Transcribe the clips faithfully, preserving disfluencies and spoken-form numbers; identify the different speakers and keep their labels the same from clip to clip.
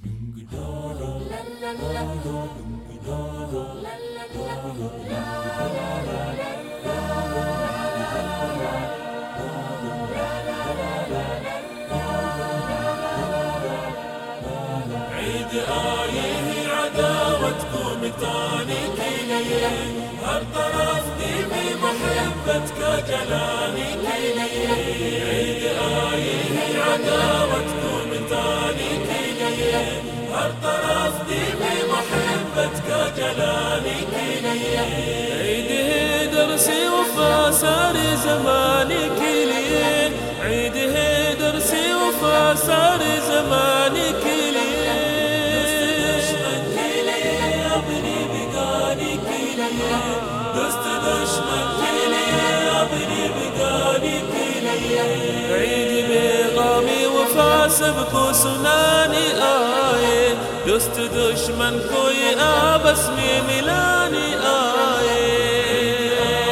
Speaker 1: عيد آيه عداوتكم تاني كيلي هر طرف دي محبتك جلاني كيلي عيد آيه عداوتكم تاني كيلي هر طرف دي محبتك جلاني كيلي عيد درسي وفا ساري زماني كيلي عيد درسي وفا ساري زماني كيلي دست دشمن كيلي يا بني بقاني كيلي عيد بغامي وفا سبكو سناني آيه دست دشمن كوي آبسمي ميلاني آيه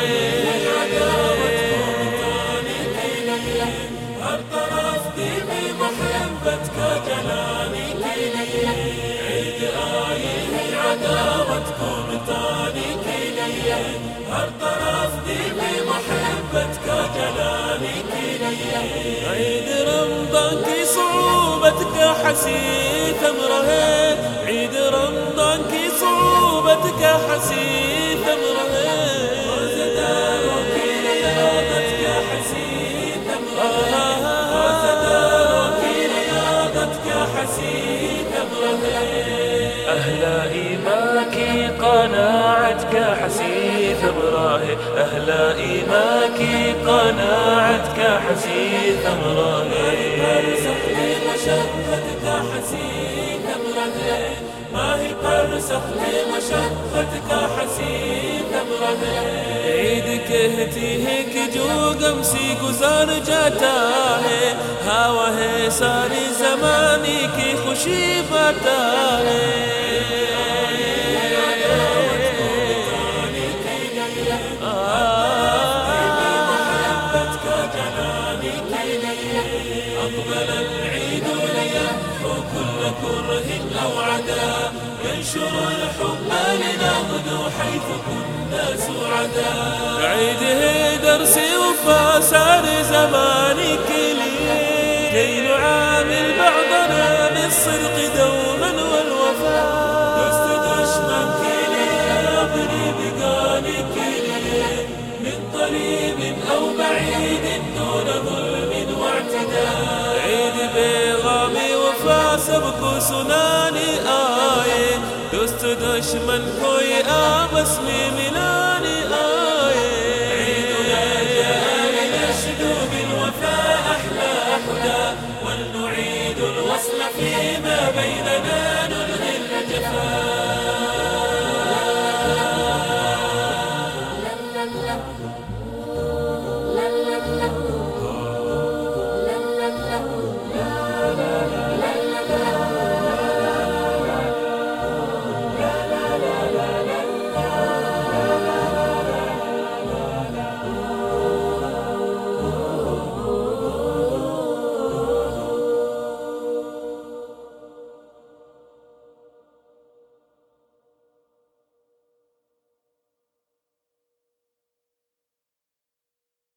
Speaker 1: عداوتكم تاني كيلي هر طرف دي بمحبتك جلاني كيلي عيد آيه عداوتكم تاني هر طرف دي بمحبتك جلاني كيلي عيد رمضان كي صعوبتك حسيت امره عيد رمضان كي صعوبتك حسيت امره وزدار كيلي رياضتك حسيت امره وزدار كيلي رياضتك حسيت امره أهلا إيماكي قناعتك حسيث امراه أهلا إيماكي قناعتك حسيث امراه ما هي سخلي مشقتك حسيث امراه ما هي برسخ لمشقتك حسيث امراه عيدك هتي هيك جو قمسي گزار جاتا ہے هوا ہے ساری زمانی کی خوشی بتا ہے أقبل العيد ليمحو كل كره أو عدا ينشر الحب لنغدو حيث كنا سعدا عيده درسي وفا سار زماني كلي كي نعامل بعضنا بالصدق دوما والوفاء دست دشمن كلي أبني بقاني كلي من قريب أو بعيد دون ظلم واعتداء عيد بغامي وفا سبكو سناني آيه دست دشمن كوي آبسمي ملا